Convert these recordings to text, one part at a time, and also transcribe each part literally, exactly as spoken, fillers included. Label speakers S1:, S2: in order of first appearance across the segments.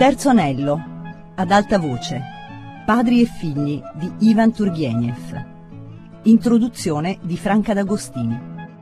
S1: Terzo anello, ad alta voce, Padri e figli di Ivan Turgenev. Introduzione di Franca D'Agostini.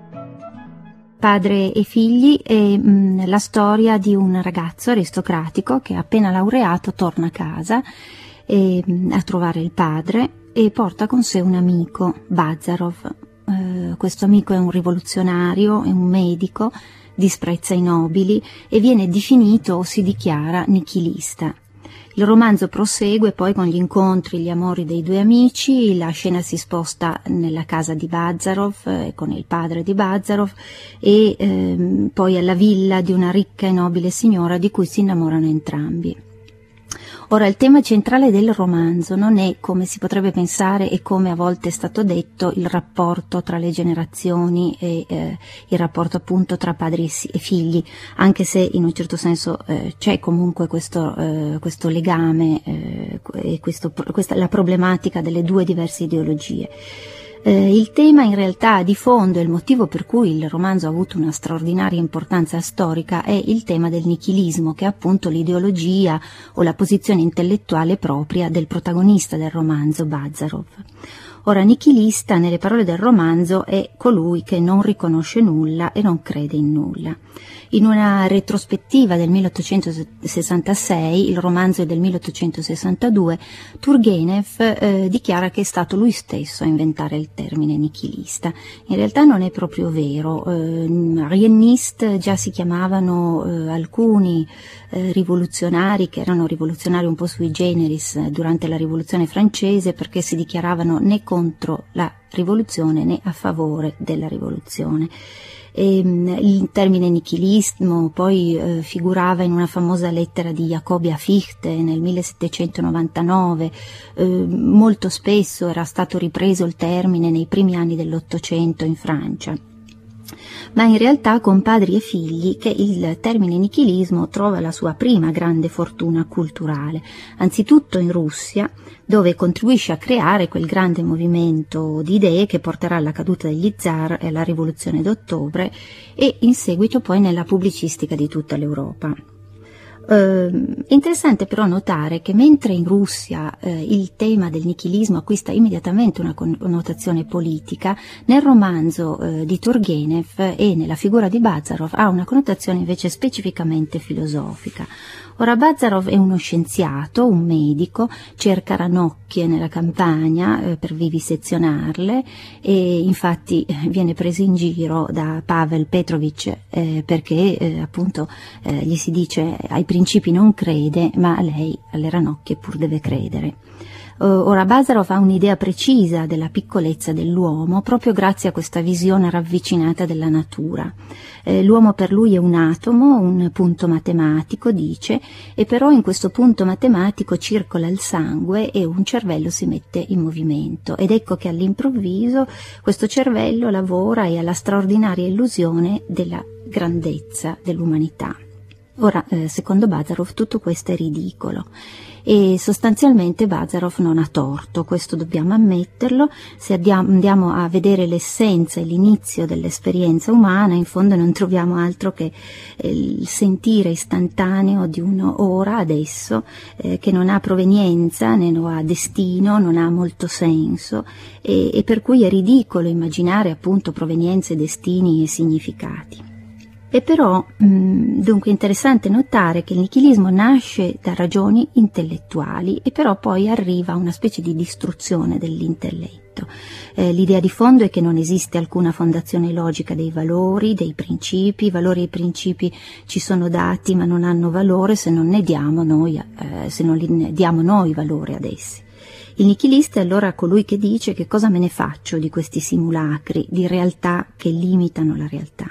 S2: Padre e figli è mh, la storia di un ragazzo aristocratico che appena laureato torna a casa e, mh, a trovare il padre e porta con sé un amico, Bazarov. Eh, questo amico è un rivoluzionario, è un medico, disprezza i nobili e viene definito o si dichiara nichilista. Il romanzo prosegue poi con gli incontri, gli amori dei due amici, la scena si sposta nella casa di Bazarov, eh, con il padre di Bazarov, e ehm, poi alla villa di una ricca e nobile signora di cui si innamorano entrambi. Ora, il tema centrale del romanzo non è, come si potrebbe pensare e come a volte è stato detto, il rapporto tra le generazioni e eh, il rapporto appunto tra padri e figli, anche se in un certo senso eh, c'è comunque questo, eh, questo legame eh, e questo, questa, la problematica delle due diverse ideologie. Eh, il tema in realtà di fondo e il motivo per cui il romanzo ha avuto una straordinaria importanza storica è il tema del nichilismo, che è appunto l'ideologia o la posizione intellettuale propria del protagonista del romanzo, Bazarov. Ora, nichilista, nelle parole del romanzo, è colui che non riconosce nulla e non crede in nulla. In una retrospettiva del milleottocentosessantasei, il romanzo è del milleottocentosessantadue, Turgenev eh, dichiara che è stato lui stesso a inventare il termine nichilista. In realtà non è proprio vero. Eh, Ariennist già si chiamavano eh, alcuni eh, rivoluzionari, che erano rivoluzionari un po' sui generis eh, durante la rivoluzione francese, perché si dichiaravano né contro la rivoluzione né a favore della rivoluzione. E, il termine nichilismo poi eh, figurava in una famosa lettera di Jacobi a Fichte nel millesettecentonovantanove. Eh, molto spesso era stato ripreso il termine nei primi anni dell'Ottocento in Francia. Ma in realtà con Padri e figli che il termine nichilismo trova la sua prima grande fortuna culturale, anzitutto in Russia, dove contribuisce a creare quel grande movimento di idee che porterà alla caduta degli zar e alla rivoluzione d'ottobre, e in seguito poi nella pubblicistica di tutta l'Europa. Eh, interessante però notare che mentre in Russia eh, il tema del nichilismo acquista immediatamente una connotazione politica, nel romanzo eh, di Turgenev e nella figura di Bazarov ha una connotazione invece specificamente filosofica. Ora, Bazarov è uno scienziato, un medico, cerca ranocchie nella campagna eh, per vivisezionarle e infatti viene preso in giro da Pavel Petrovich eh, perché eh, appunto eh, gli si dice ai principi non crede, ma lei alle ranocchie pur deve credere. Ora, Bazarov ha un'idea precisa della piccolezza dell'uomo proprio grazie a questa visione ravvicinata della natura. Eh, l'uomo per lui è un atomo, un punto matematico, dice, e però in questo punto matematico circola il sangue e un cervello si mette in movimento. Ed ecco che all'improvviso questo cervello lavora e ha la straordinaria illusione della grandezza dell'umanità. Ora, eh, secondo Bazarov, tutto questo è ridicolo e sostanzialmente Bazarov non ha torto, questo dobbiamo ammetterlo. Se andiamo a vedere l'essenza e l'inizio dell'esperienza umana, in fondo non troviamo altro che eh, il sentire istantaneo di uno ora, adesso, eh, che non ha provenienza né non ha destino, non ha molto senso e, e per cui è ridicolo immaginare appunto provenienze, destini e significati. E però, mh, dunque, è interessante notare che il nichilismo nasce da ragioni intellettuali e però poi arriva a una specie di distruzione dell'intelletto. Eh, l'idea di fondo è che non esiste alcuna fondazione logica dei valori, dei principi. I valori e i principi ci sono dati ma non hanno valore se non ne diamo noi, eh, se non ne diamo noi valore ad essi. Il nichilista è allora colui che dice: che cosa me ne faccio di questi simulacri di realtà che limitano la realtà.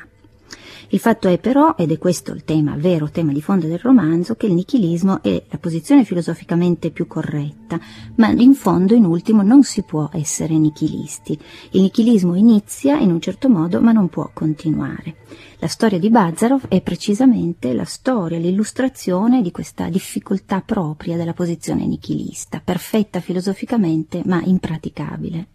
S2: Il fatto è però, ed è questo il tema, il vero tema di fondo del romanzo, che il nichilismo è la posizione filosoficamente più corretta, ma in fondo, in ultimo, non si può essere nichilisti. Il nichilismo inizia in un certo modo, ma non può continuare. La storia di Bazarov è precisamente la storia, l'illustrazione di questa difficoltà propria della posizione nichilista, perfetta filosoficamente, ma impraticabile.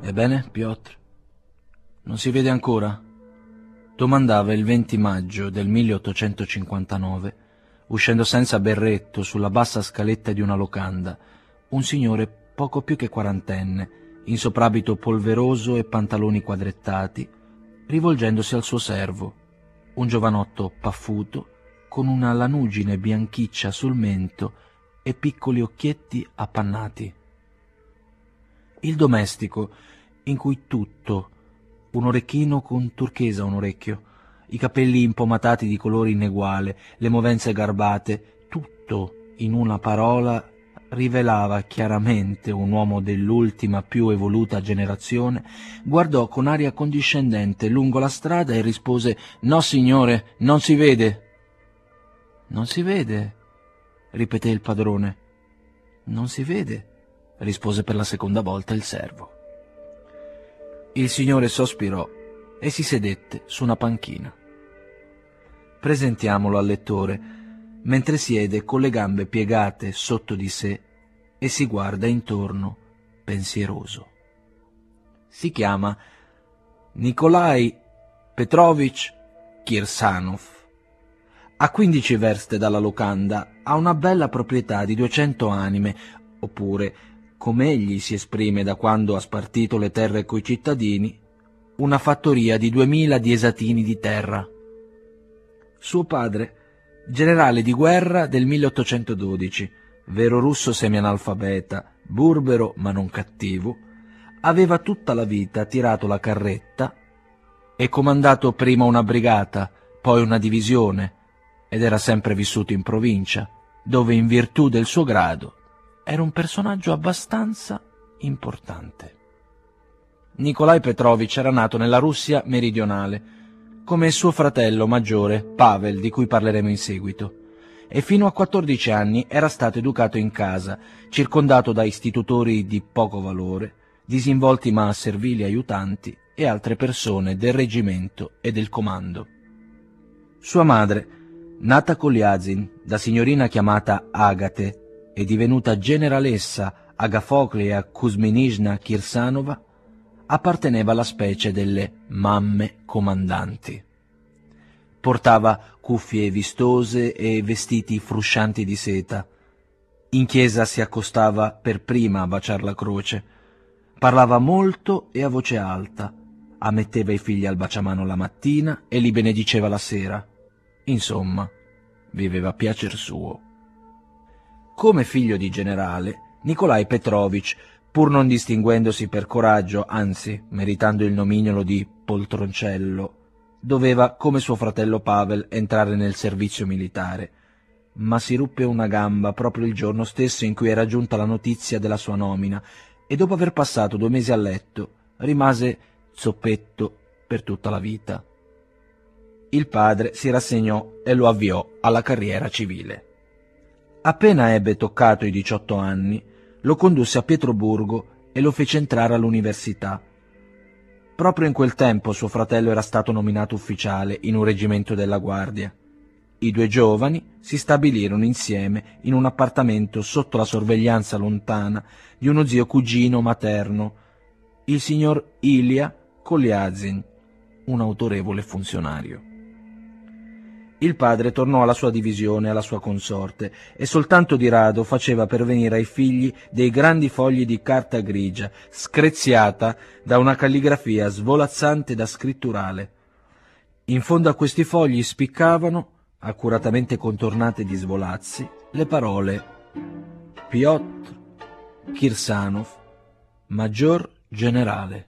S3: Ebbene, Piotr? Non si vede ancora? Domandava il venti maggio del milleottocentocinquantanove, uscendo senza berretto sulla bassa scaletta di una locanda, un signore poco più che quarantenne, in soprabito polveroso e pantaloni quadrettati, rivolgendosi al suo servo, un giovanotto paffuto, con una lanugine bianchiccia sul mento e piccoli occhietti appannati. Il domestico, in cui tutto, un orecchino con turchesa a un orecchio, i capelli impomatati di colore ineguale, le movenze garbate, tutto, in una parola, rivelava chiaramente un uomo dell'ultima più evoluta generazione, guardò con aria condiscendente lungo la strada e rispose: «No, signore, non si vede». «Non si vede», ripeté il padrone. «Non si vede», rispose per la seconda volta il servo. Il signore sospirò e si sedette su una panchina. Presentiamolo al lettore, mentre siede con le gambe piegate sotto di sé e si guarda intorno, pensieroso. Si chiama Nikolaj Petrovich Kirsanov. A quindici verste dalla locanda ha una bella proprietà di duecento anime, oppure, come egli si esprime da quando ha spartito le terre coi cittadini, una fattoria di duemila diesatini di terra. Suo padre, generale di guerra del milleottocentododici, vero russo semianalfabeta, burbero ma non cattivo, aveva tutta la vita tirato la carretta e comandato prima una brigata, poi una divisione, ed era sempre vissuto in provincia, dove in virtù del suo grado era un personaggio abbastanza importante. Nikolaj Petrovich era nato nella Russia meridionale, come suo fratello maggiore Pavel, di cui parleremo in seguito, e fino a quattordici anni era stato educato in casa, circondato da istitutori di poco valore, disinvolti ma servili aiutanti e altre persone del reggimento e del comando. Sua madre, nata Kolyazin, da signorina chiamata Agate e divenuta generalessa Agafoklia Kuzminizna Kirsanova, apparteneva alla specie delle mamme comandanti. Portava cuffie vistose e vestiti fruscianti di seta. In chiesa si accostava per prima a baciar la croce. Parlava molto e a voce alta. Ammetteva i figli al baciamano la mattina e li benediceva la sera. Insomma, viveva a piacer suo. Come figlio di generale, Nikolaj Petrovich, pur non distinguendosi per coraggio, anzi meritando il nomignolo di poltroncello, doveva, come suo fratello Pavel, entrare nel servizio militare, ma si ruppe una gamba proprio il giorno stesso in cui era giunta la notizia della sua nomina e dopo aver passato due mesi a letto rimase zoppetto per tutta la vita. Il padre si rassegnò e lo avviò alla carriera civile. Appena ebbe toccato i diciotto anni, lo condusse a Pietroburgo e lo fece entrare all'università. Proprio in quel tempo suo fratello era stato nominato ufficiale in un reggimento della Guardia. I due giovani si stabilirono insieme in un appartamento sotto la sorveglianza lontana di uno zio cugino materno, il signor Ilya Kolyazin, un autorevole funzionario. Il padre tornò alla sua divisione e alla sua consorte e soltanto di rado faceva pervenire ai figli dei grandi fogli di carta grigia, screziata da una calligrafia svolazzante da scritturale. In fondo a questi fogli spiccavano, accuratamente contornate di svolazzi, le parole Piotr Kirsanov, maggior generale.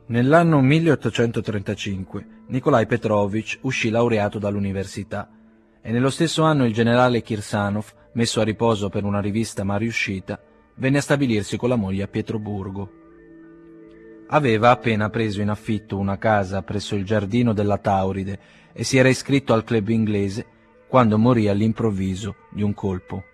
S3: Nell'anno milleottocentotrentacinque Nikolaj Petrovich uscì laureato dall'università e nello stesso anno il generale Kirsanov, messo a riposo per una rivista mai riuscita, venne a stabilirsi con la moglie a Pietroburgo. Aveva appena preso in affitto una casa presso il giardino della Tauride e si era iscritto al club inglese quando morì all'improvviso di un colpo.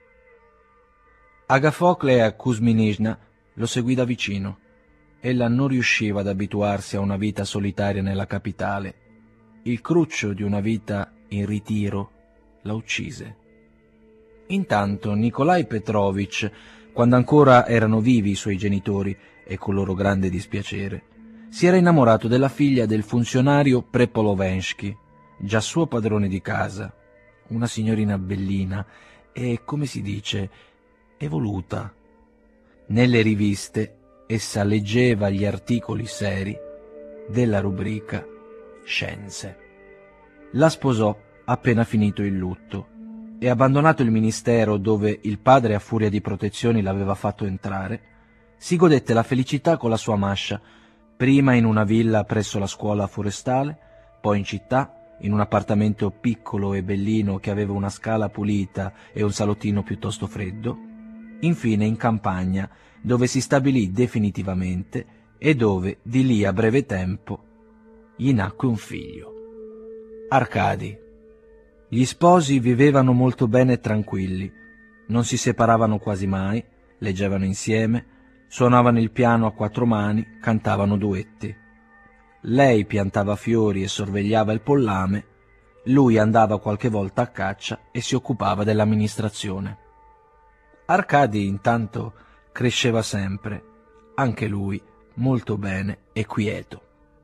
S3: Agafoklea Kuzminishna lo seguì da vicino. Ella non riusciva ad abituarsi a una vita solitaria nella capitale. Il cruccio di una vita in ritiro la uccise. Intanto Nikolaj Petrovich, quando ancora erano vivi i suoi genitori e con loro grande dispiacere, si era innamorato della figlia del funzionario Prepolovensky, già suo padrone di casa, una signorina bellina e, come si dice, evoluta. Nelle riviste essa leggeva gli articoli seri della rubrica Scienze. La sposò appena finito il lutto e, abbandonato il ministero dove il padre a furia di protezioni l'aveva fatto entrare, si godette la felicità con la sua Masha, prima in una villa presso la scuola forestale, poi in città, in un appartamento piccolo e bellino che aveva una scala pulita e un salottino piuttosto freddo, infine in campagna, dove si stabilì definitivamente e dove, di lì a breve tempo, gli nacque un figlio, Arkady. Gli sposi vivevano molto bene e tranquilli, non si separavano quasi mai, leggevano insieme, suonavano il piano a quattro mani, cantavano duetti. Lei piantava fiori e sorvegliava il pollame, lui andava qualche volta a caccia e si occupava dell'amministrazione. Arkady intanto cresceva sempre, anche lui molto bene e quieto.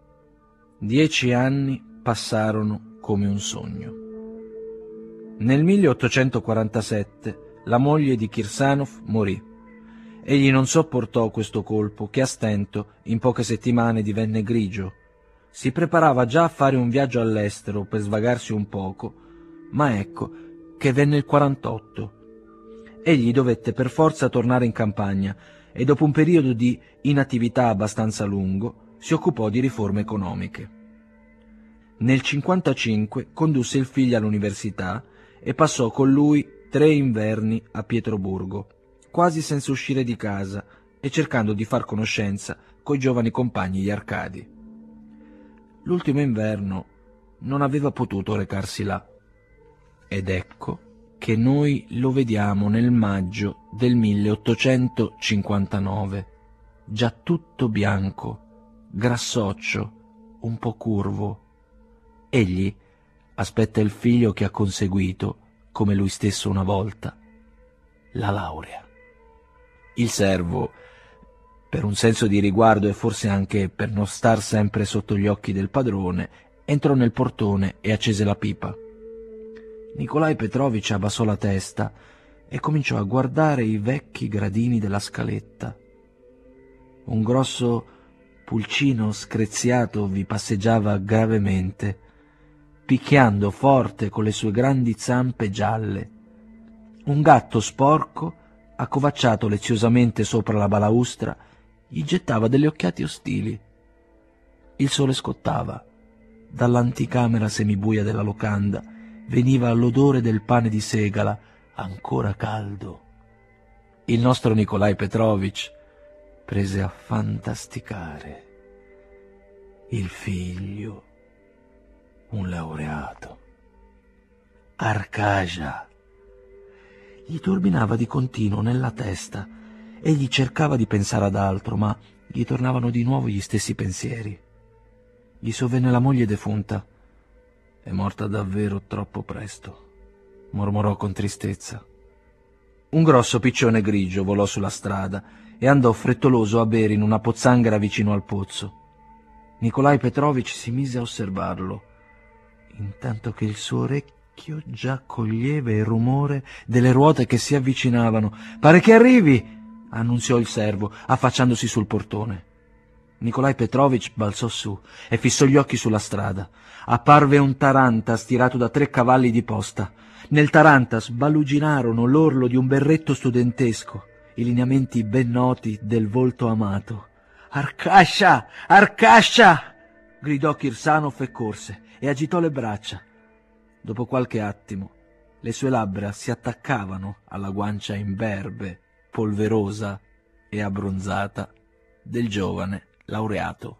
S3: Dieci anni passarono come un sogno. Nel milleottocentoquarantasette la moglie di Kirsanov morì. Egli non sopportò questo colpo che a stento in poche settimane divenne grigio. Si preparava già a fare un viaggio all'estero per svagarsi un poco, ma ecco che venne il quarantotto. Egli dovette per forza tornare in campagna e dopo un periodo di inattività abbastanza lungo si occupò di riforme economiche. Nel cinquantacinque condusse il figlio all'università e passò con lui tre inverni a Pietroburgo, quasi senza uscire di casa e cercando di far conoscenza coi giovani compagni di Arkady. L'ultimo inverno non aveva potuto recarsi là, ed ecco che noi lo vediamo nel maggio del milleottocentocinquantanove, già tutto bianco, grassoccio, un po' curvo. Egli aspetta il figlio che ha conseguito, come lui stesso una volta, la laurea. Il servo, per un senso di riguardo e forse anche per non star sempre sotto gli occhi del padrone, entrò nel portone e accese la pipa. Nikolaj Petrovich abbassò la testa e cominciò a guardare i vecchi gradini della scaletta. Un grosso pulcino screziato vi passeggiava gravemente, picchiando forte con le sue grandi zampe gialle. Un gatto sporco, accovacciato leziosamente sopra la balaustra, gli gettava delle occhiate ostili. Il sole scottava. Dall'anticamera semibuia della locanda veniva l'odore del pane di segala, ancora caldo. Il nostro Nikolaj Petrovich prese a fantasticare. Il figlio, un laureato. Arcadia. Gli turbinava di continuo nella testa. Egli cercava di pensare ad altro, ma gli tornavano di nuovo gli stessi pensieri. Gli sovvenne la moglie defunta. È morta davvero troppo presto, mormorò con tristezza. Un grosso piccione grigio volò sulla strada e andò frettoloso a bere in una pozzanghera vicino al pozzo. Nikolaj Petrovich si mise a osservarlo, intanto che il suo orecchio già coglieva il rumore delle ruote che si avvicinavano. «Pare che arrivi!» annunziò il servo, affacciandosi sul portone. Nikolaj Petrovich balzò su e fissò gli occhi sulla strada. Apparve un tarantas tirato da tre cavalli di posta. Nel tarantas baluginarono l'orlo di un berretto studentesco, i lineamenti ben noti del volto amato. «Arcascia! Arcascia!» gridò Kirsanov e corse e agitò le braccia. Dopo qualche attimo le sue labbra si attaccavano alla guancia imberbe, polverosa e abbronzata del giovane laureato.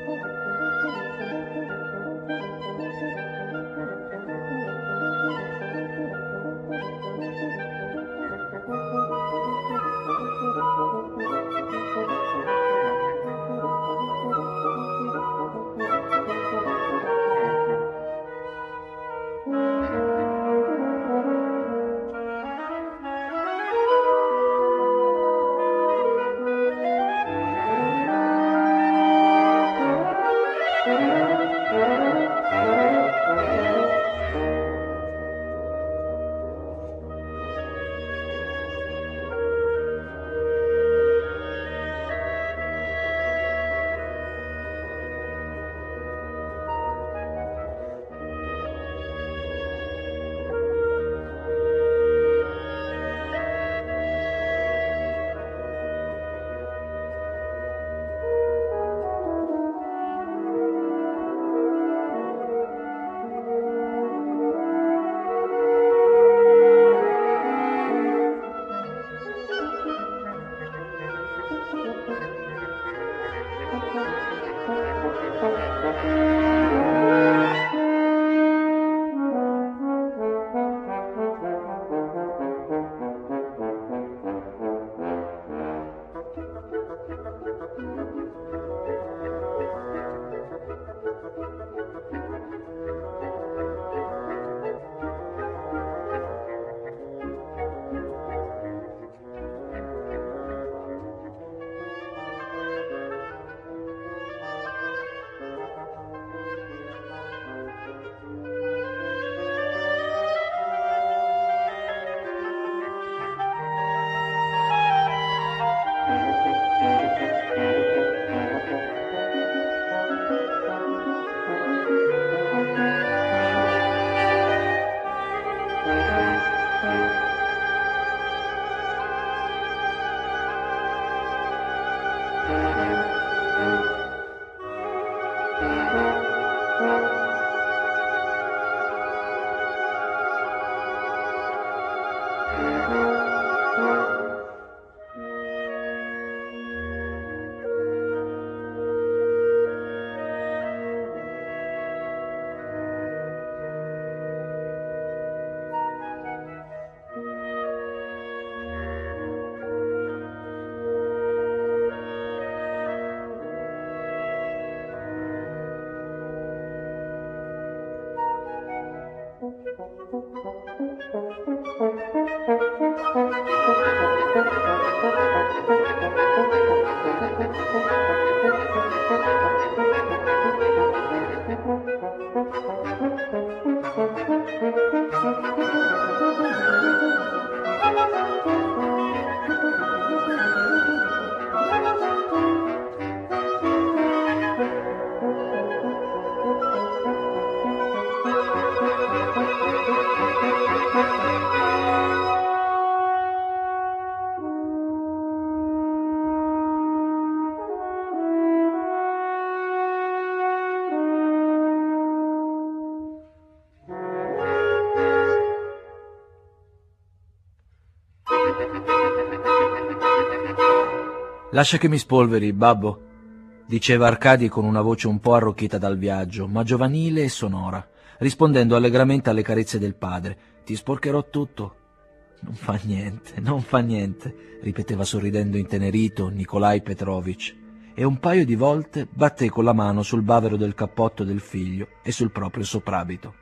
S3: «Lascia che mi spolveri, babbo», diceva Arcadi con una voce un po' arrocchita dal viaggio, ma giovanile e sonora, rispondendo allegramente alle carezze del padre. «Ti sporcherò tutto». «Non fa niente, non fa niente», ripeteva sorridendo intenerito Nikolaj Petrovich, e un paio di volte batté con la mano sul bavero del cappotto del figlio e sul proprio soprabito.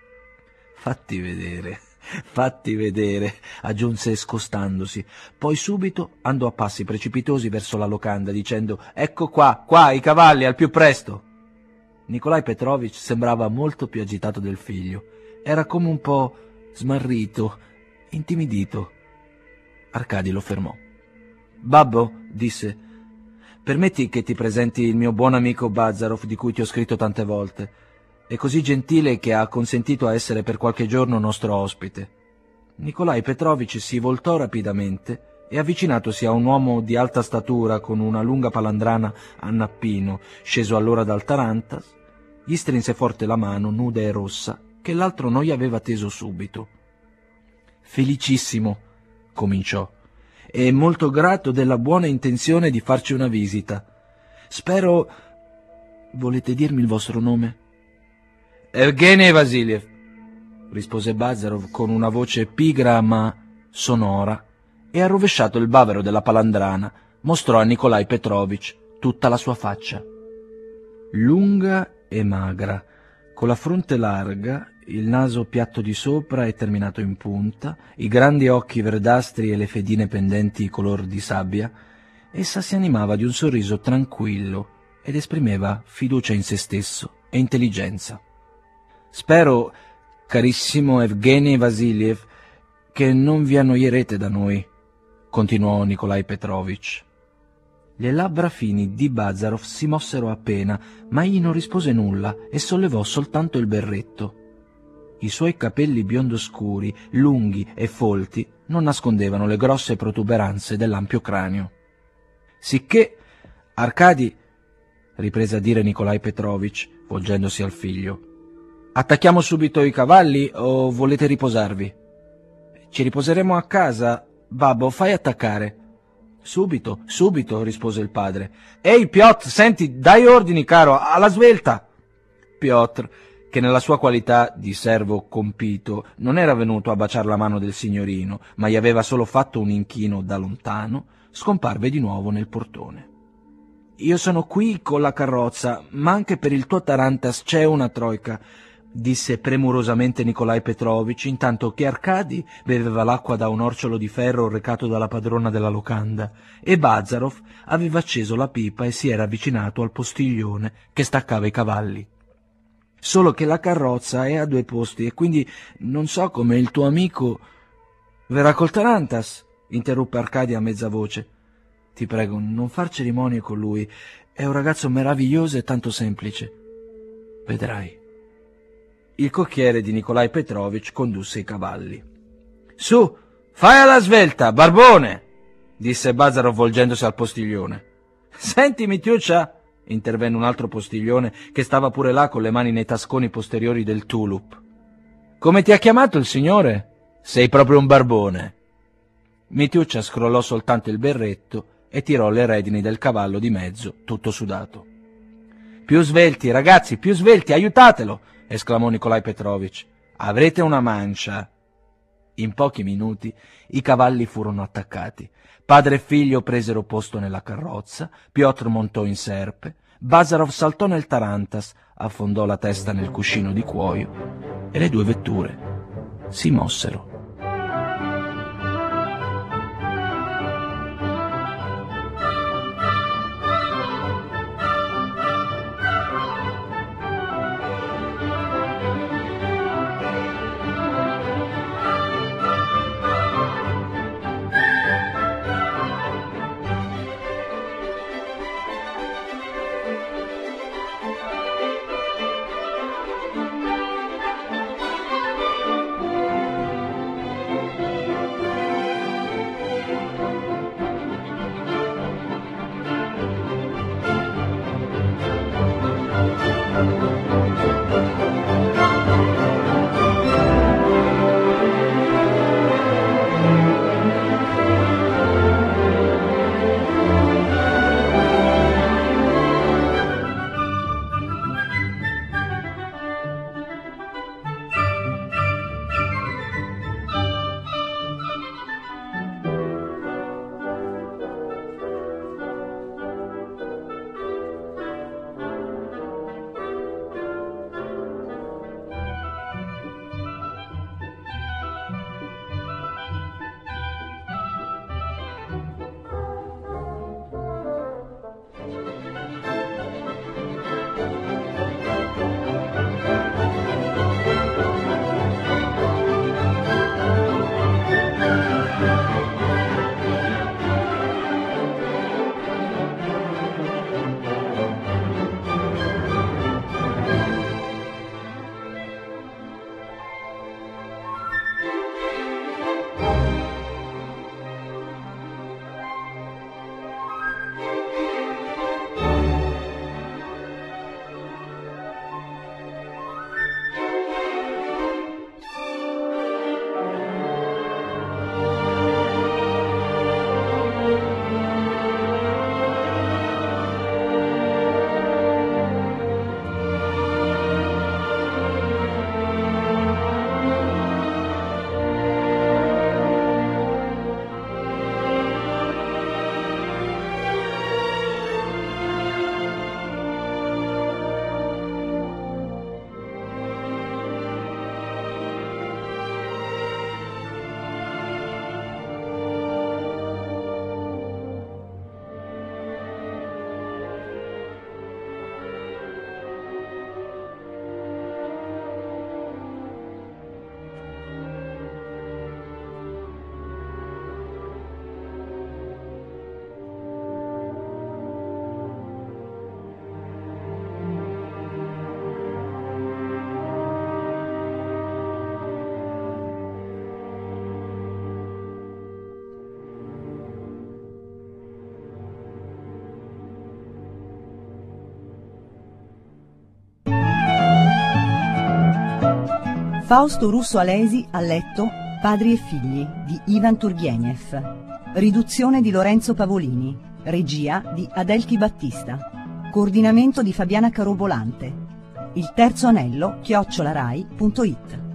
S3: «Fatti vedere, fatti vedere», aggiunse scostandosi. Poi subito andò a passi precipitosi verso la locanda, dicendo «Ecco qua, qua, i cavalli, al più presto». Nikolaj Petrovich sembrava molto più agitato del figlio. Era come un po' smarrito, intimidito. Arcadi lo fermò. «Babbo», disse, «permetti che ti presenti il mio buon amico Bazarov, di cui ti ho scritto tante volte. È così gentile che ha consentito a essere per qualche giorno nostro ospite». Nikolaj Petrovich si voltò rapidamente e avvicinatosi a un uomo di alta statura con una lunga palandrana a nappino, sceso allora dal tarantas, gli strinse forte la mano, nuda e rossa, che l'altro non gli aveva teso subito. «Felicissimo», cominciò, «e molto grato della buona intenzione di farci una visita. Spero... volete dirmi il vostro nome?» «Evgenij Vasiliev», rispose Bazarov con una voce pigra ma sonora, e arrovesciato il bavero della palandrana mostrò a Nikolaj Petrovich tutta la sua faccia. Lunga e magra, con la fronte larga, il naso piatto di sopra e terminato in punta, i grandi occhi verdastri e le fedine pendenti color di sabbia, essa si animava di un sorriso tranquillo ed esprimeva fiducia in se stesso e intelligenza. «Spero, carissimo Evgenij Vasiliev, che non vi annoierete da noi», continuò Nikolaj Petrovich. Le labbra fini di Bazarov si mossero appena, ma egli non rispose nulla e sollevò soltanto il berretto. I suoi capelli biondo scuri, lunghi e folti, non nascondevano le grosse protuberanze dell'ampio cranio. «Sicché, Arkady», riprese a dire Nikolaj Petrovich, volgendosi al figlio, «attacchiamo subito i cavalli o volete riposarvi?» «Ci riposeremo a casa. Babbo, fai attaccare». «Subito, subito», rispose il padre. «Ehi, Piotr, senti, dai ordini, caro, alla svelta!» Piotr, che nella sua qualità di servo compito non era venuto a baciar la mano del signorino, ma gli aveva solo fatto un inchino da lontano, scomparve di nuovo nel portone. «Io sono qui con la carrozza, ma anche per il tuo tarantas c'è una troika», disse premurosamente Nikolaj Petrovich, intanto che Arkady beveva l'acqua da un orciolo di ferro recato dalla padrona della locanda, e Bazarov aveva acceso la pipa e si era avvicinato al postiglione che staccava i cavalli. «Solo che la carrozza è a due posti e quindi non so come il tuo amico...» «Verrà col tarantas», interruppe Arkady a mezza voce. «Ti prego, non far cerimonie con lui, è un ragazzo meraviglioso e tanto semplice. Vedrai». Il cocchiere di Nikolaj Petrovich condusse i cavalli. «Su, fai alla svelta, barbone!» disse Bazarov volgendosi al postiglione. «Senti, Mitiuccia!» intervenne un altro postiglione che stava pure là con le mani nei tasconi posteriori del tulup. «Come ti ha chiamato il signore? Sei proprio un barbone!» Mitiuccia scrollò soltanto il berretto e tirò le redini del cavallo di mezzo, tutto sudato. «Più svelti, ragazzi, più svelti, aiutatelo!» esclamò Nikolaj Petrovich. «Avrete una mancia!» In pochi minuti i cavalli furono attaccati. Padre e figlio presero posto nella carrozza, Piotr montò in serpe, Bazarov saltò nel tarantas, affondò la testa nel cuscino di cuoio e le due vetture si mossero.
S1: Fausto Russo Alesi ha letto Padri e figli di Ivan Turgenev. Riduzione di Lorenzo Pavolini. Regia di Adelchi Battista. Coordinamento di Fabiana Carobolante. Il terzo anello chiocciolarai punto it.